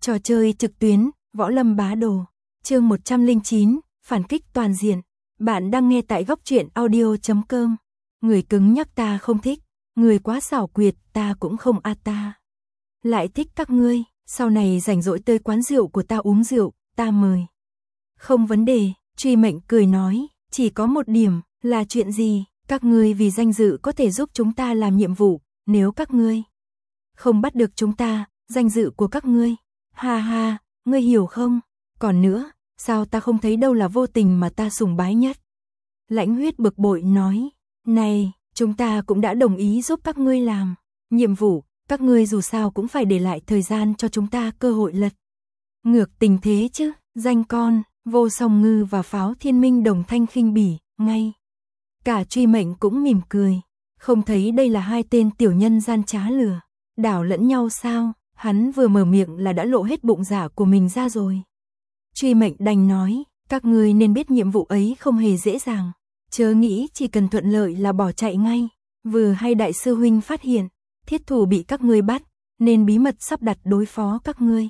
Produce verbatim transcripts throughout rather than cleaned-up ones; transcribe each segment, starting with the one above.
Trò chơi trực tuyến, Võ Lâm Bá Đồ. Chương một trăm lẻ chín, phản kích toàn diện. Bạn đang nghe tại góc truyện audio chấm com. Người cứng nhắc ta không thích, người quá xảo quyệt ta cũng không a ta. Lại thích các ngươi, sau này rảnh rỗi tới quán rượu của ta uống rượu, ta mời. Không vấn đề, Truy Mệnh cười nói, chỉ có một điểm, là chuyện gì, các ngươi vì danh dự có thể giúp chúng ta làm nhiệm vụ, nếu các ngươi không bắt được chúng ta, danh dự của các ngươi. Ha ha, ngươi hiểu không? Còn nữa, sao ta không thấy đâu là vô tình mà ta sùng bái nhất? Lãnh Huyết bực bội nói, này, chúng ta cũng đã đồng ý giúp các ngươi làm nhiệm vụ, các ngươi dù sao cũng phải để lại thời gian cho chúng ta cơ hội lật ngược tình thế chứ. Danh con, Vô Song Ngư và Pháo Thiên Minh đồng thanh khinh bỉ, ngay cả Truy Mệnh cũng mỉm cười, không thấy đây là hai tên tiểu nhân gian trá lừa đảo lẫn nhau sao? Hắn vừa mở miệng là đã lộ hết bụng dạ của mình ra rồi. Truy Mệnh đành nói, các ngươi nên biết nhiệm vụ ấy không hề dễ dàng, chớ nghĩ chỉ cần thuận lợi là bỏ chạy ngay. Vừa hay đại sư huynh phát hiện thiết thủ bị các ngươi bắt, nên bí mật sắp đặt đối phó các ngươi.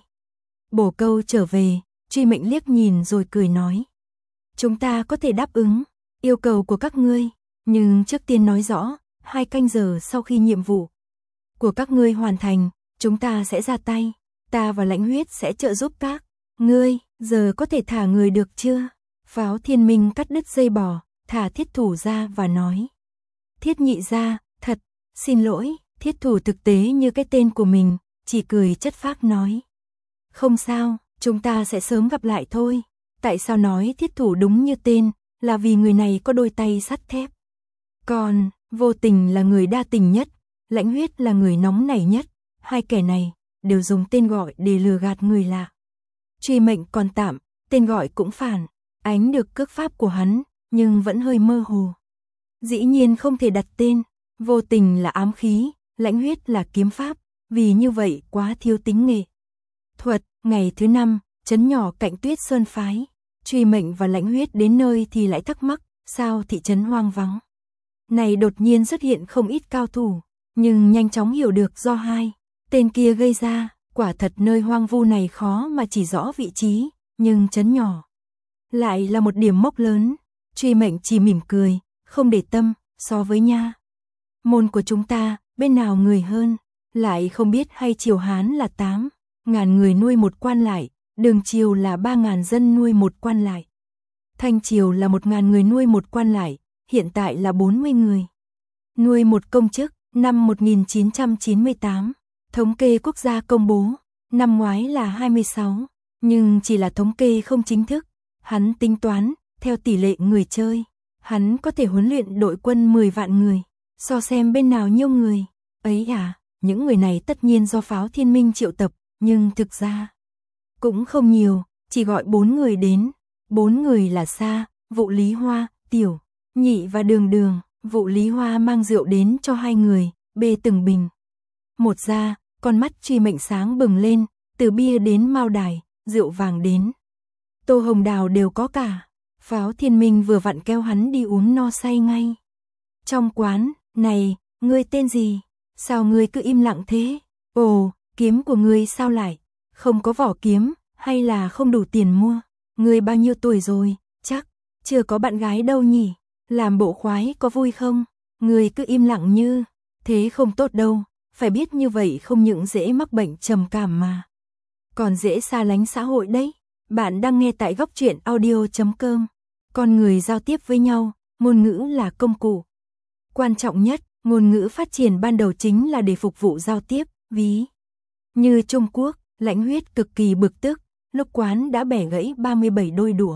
Bổ câu trở về, Truy Mệnh liếc nhìn rồi cười nói, chúng ta có thể đáp ứng yêu cầu của các ngươi, nhưng trước tiên nói rõ, hai canh giờ sau khi nhiệm vụ của các ngươi hoàn thành, chúng ta sẽ ra tay, ta và Lãnh Huyết sẽ trợ giúp các ngươi, giờ có thể thả người được chưa? Pháo Thiên Minh cắt đứt dây bò, thả thiết thủ ra và nói, Thiết nhị gia, thật, xin lỗi. Thiết thủ thực tế như cái tên của mình, chỉ cười chất phác nói, không sao, chúng ta sẽ sớm gặp lại thôi. Tại sao nói thiết thủ đúng như tên, là vì người này có đôi tay sắt thép. Còn, Vô Tình là người đa tình nhất, Lãnh Huyết là người nóng nảy nhất, hai kẻ này đều dùng tên gọi để lừa gạt người lạ. Truy Mệnh còn tạm, tên gọi cũng phản ánh được cước pháp của hắn, nhưng vẫn hơi mơ hồ. Dĩ nhiên không thể đặt tên, Vô Tình là ám khí, Lãnh Huyết là kiếm pháp, vì như vậy quá thiếu tính nghệ thuật. Ngày thứ năm, trấn nhỏ cạnh Tuyết Sơn phái, Truy Mệnh và Lãnh Huyết đến nơi thì lại thắc mắc, sao thị trấn hoang vắng này đột nhiên xuất hiện không ít cao thủ, nhưng nhanh chóng hiểu được do hai tên kia gây ra. Quả thật nơi hoang vu này khó mà chỉ rõ vị trí, nhưng trấn nhỏ lại là một điểm mốc lớn. Truy Mệnh chỉ mỉm cười, không để tâm, so với nha môn của chúng ta, bên nào người hơn, lại không biết hay Triều Hán là tám ngàn người nuôi một quan lại, Đường Triều là ba ngàn dân nuôi một quan lại, Thanh Triều là một ngàn người nuôi một quan lại, hiện tại là bốn mươi người nuôi một công chức. Năm một nghìn chín trăm chín mươi tám, thống kê quốc gia công bố, năm ngoái là hai mươi sáu, nhưng chỉ là thống kê không chính thức. Hắn tính toán, theo tỷ lệ người chơi, hắn có thể huấn luyện đội quân mười vạn người, so xem bên nào nhiều người. Ấy à, những người này tất nhiên do Pháo Thiên Minh triệu tập, nhưng thực ra cũng không nhiều, chỉ gọi bốn người đến. Bốn người là Sa, Vụ Lý Hoa, Tiểu Nhị và Đường Đường. Vụ Lý Hoa mang rượu đến cho hai người, bê từng bình một ra, con mắt Truy Mệnh sáng bừng lên, từ bia đến mao đài, rượu vàng đến tô hồng đào đều có cả. Pháo Thiên Minh vừa vặn kéo hắn đi uống no say ngay trong quán. Này, ngươi tên gì? Sao ngươi cứ im lặng thế? Ồ, kiếm của ngươi sao lại không có vỏ kiếm, hay là không đủ tiền mua? Ngươi bao nhiêu tuổi rồi? Chắc chưa có bạn gái đâu nhỉ? Làm bộ khoái có vui không? Ngươi cứ im lặng như thế không tốt đâu, phải biết như vậy không những dễ mắc bệnh trầm cảm mà còn dễ xa lánh xã hội đấy. Bạn đang nghe tại góc truyện audio chấm com. Con người giao tiếp với nhau, ngôn ngữ là công cụ quan trọng nhất. Ngôn ngữ phát triển ban đầu chính là để phục vụ giao tiếp. Ví như Trung Quốc, Lãnh Huyết cực kỳ bực tức, lúc quán đã bẻ gãy ba mươi bảy đôi đũa.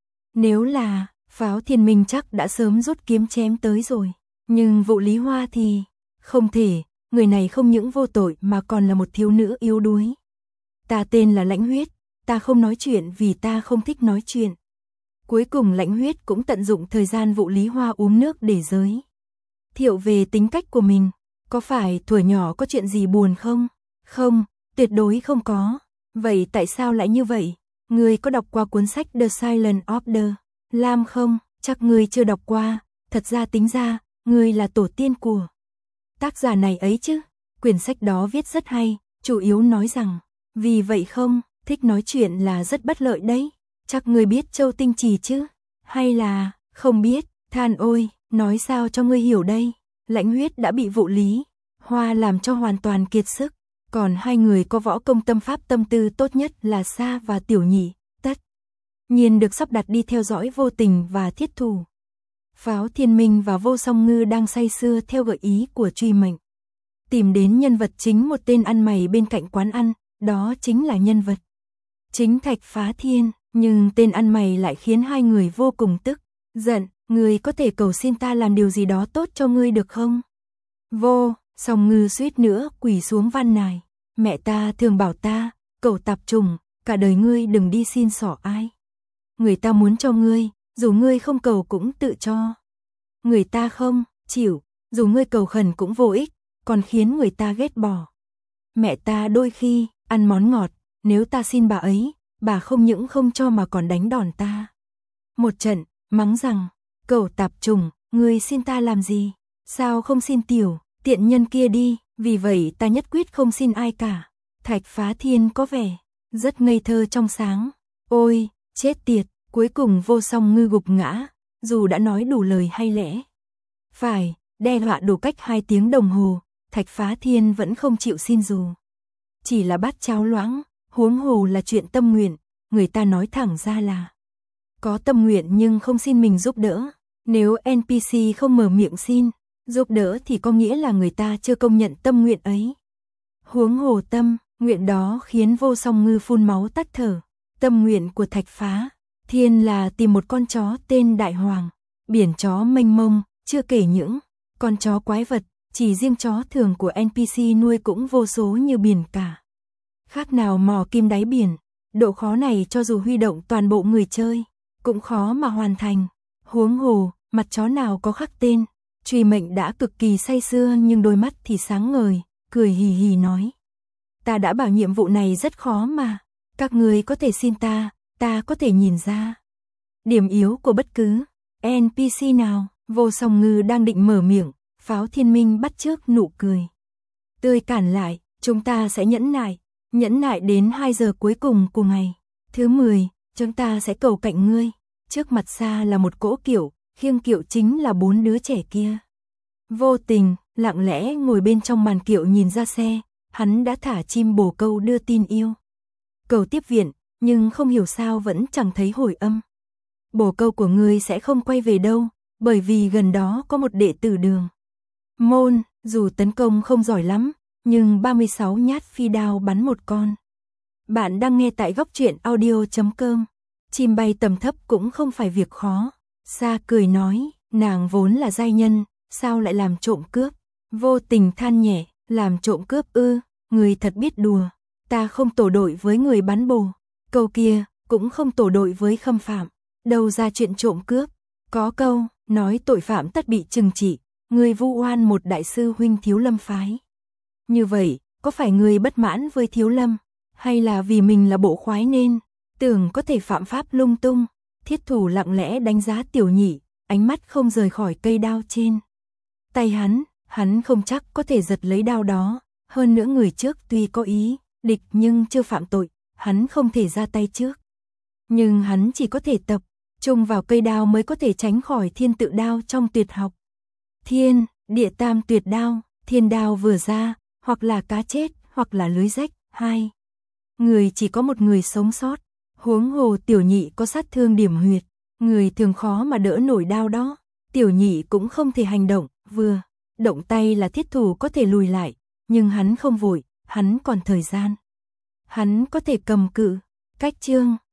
Nếu là Pháo Thiên Minh chắc đã sớm rút kiếm chém tới rồi, nhưng Vụ Lý Hoa thì không thể. Người này không những vô tội mà còn là một thiếu nữ yếu đuối. Ta tên là Lãnh Huyết, ta không nói chuyện vì ta không thích nói chuyện. Cuối cùng Lãnh Huyết cũng tận dụng thời gian Vụ Lý Hoa uống nước để giới thiệu về tính cách của mình. Có phải thuở nhỏ có chuyện gì buồn không? Không, tuyệt đối không có. Vậy tại sao lại như vậy? Ngươi có đọc qua cuốn sách The Silent of the Lamb không? Chắc ngươi chưa đọc qua. Thật ra tính ra, ngươi là tổ tiên của tác giả này ấy chứ. Quyển sách đó viết rất hay, chủ yếu nói rằng Vì vậy không, thích nói chuyện là rất bất lợi đấy. Chắc ngươi biết Châu Tinh Trì chứ? Hay là, không biết, than ôi, nói sao cho ngươi hiểu đây. Lãnh Huyết đã bị Vụ Lý Hoa làm cho hoàn toàn kiệt sức. Còn hai người có võ công tâm pháp tâm tư tốt nhất là Sa và Tiểu Nhị, tất nhiên được sắp đặt đi theo dõi Vô Tình và Thiết Thủ. Pháo Thiên Minh và Vô Song Ngư đang say sưa theo gợi ý của Truy Mệnh. Tìm đến nhân vật chính một tên ăn mày bên cạnh quán ăn, đó chính là nhân vật chính Thạch Phá Thiên, nhưng tên ăn mày lại khiến hai người vô cùng tức giận. Ngươi có thể cầu xin ta làm điều gì đó tốt cho ngươi được không? Vô Song Ngư suýt nữa quỳ xuống van nài. Mẹ ta thường bảo ta, cẩu tạp trùng, cả đời ngươi đừng đi xin xỏ ai. Người ta muốn cho ngươi, dù ngươi không cầu cũng tự cho. Người ta không chịu, dù ngươi cầu khẩn cũng vô ích, còn khiến người ta ghét bỏ. Mẹ ta đôi khi ăn món ngọt, nếu ta xin bà ấy, bà không những không cho mà còn đánh đòn ta một trận, mắng rằng, cẩu tạp trùng, ngươi xin ta làm gì? Sao không xin tiểu tiện nhân kia đi? Vì vậy ta nhất quyết không xin ai cả. Thạch Phá Thiên có vẻ rất ngây thơ trong sáng. Ôi, chết tiệt, cuối cùng Vô Song Ngư gục ngã, dù đã nói đủ lời hay lẽ phải đe dọa đủ cách hai tiếng đồng hồ, Thạch Phá Thiên vẫn không chịu xin dù chỉ là bát cháo loãng, huống hồ là chuyện tâm nguyện, người ta nói thẳng ra là có tâm nguyện nhưng không xin mình giúp đỡ. Nếu en pê xê không mở miệng xin giúp đỡ thì có nghĩa là người ta chưa công nhận tâm nguyện ấy. Huống hồ tâm nguyện đó khiến Vô Song Ngư phun máu tắt thở. Tâm nguyện của Thạch Phá Thiên là tìm một con chó tên Đại Hoàng. Biển chó mênh mông, chưa kể những con chó quái vật, chỉ riêng chó thường của en pê xê nuôi cũng vô số như biển cả. Khác nào mò kim đáy biển, độ khó này cho dù huy động toàn bộ người chơi, cũng khó mà hoàn thành. Huống hồ, mặt chó nào có khắc tên. Truy Mệnh đã cực kỳ say sưa nhưng đôi mắt thì sáng ngời, cười hì hì nói. Ta đã bảo nhiệm vụ này rất khó mà, các người có thể xin ta, ta có thể nhìn ra điểm yếu của bất cứ en pê xê nào. Vô Song Ngư đang định mở miệng, Pháo Thiên Minh bắt chước nụ cười tươi cản lại. Chúng ta sẽ nhẫn nại, nhẫn nại đến hai giờ cuối cùng của ngày thứ mười, chúng ta sẽ cầu cạnh ngươi. Trước mặt Sa là một cỗ kiệu, khiêng kiệu chính là bốn đứa trẻ kia. Vô Tình lặng lẽ ngồi bên trong màn kiệu nhìn ra xe, hắn đã thả chim bồ câu đưa tin yêu cầu tiếp viện, nhưng không hiểu sao vẫn chẳng thấy hồi âm. Bồ câu của ngươi sẽ không quay về đâu, bởi vì gần đó có một đệ tử Đường Môn, dù tấn công không giỏi lắm, nhưng ba mươi sáu nhát phi đao bắn một con. Bạn đang nghe tại góc truyện audio chấm com. Chim bay tầm thấp cũng không phải việc khó. Sa cười nói, nàng vốn là giai nhân, sao lại làm trộm cướp? Vô Tình than nhẹ, làm trộm cướp ư, người thật biết đùa. Ta không tổ đội với người bắn bồ, câu kia cũng không tổ đội với khâm phạm. Đâu ra chuyện trộm cướp, có câu nói tội phạm tất bị trừng trị, người vu oan một đại sư huynh Thiếu Lâm phái. Như vậy, có phải người bất mãn với Thiếu Lâm, hay là vì mình là bộ khoái nên tưởng có thể phạm pháp lung tung? Thiết Thủ lặng lẽ đánh giá Tiểu Nhị, ánh mắt không rời khỏi cây đao trên tay hắn. Hắn không chắc có thể giật lấy đao đó, hơn nữa người trước tuy có ý địch nhưng chưa phạm tội, hắn không thể ra tay trước. Nhưng hắn chỉ có thể tập trung vào cây đao mới có thể tránh khỏi thiên tự đao trong tuyệt học. Thiên, địa tam tuyệt đao, thiên đao vừa ra, hoặc là cá chết, hoặc là lưới rách, hai người chỉ có một người sống sót. Huống hồ Tiểu Nhị có sát thương điểm huyệt, người thường khó mà đỡ nổi đao đó. Tiểu Nhị cũng không thể hành động, vừa động tay là Thiết Thủ có thể lùi lại, nhưng hắn không vội, hắn còn thời gian. Hắn có thể cầm cự. Cách chương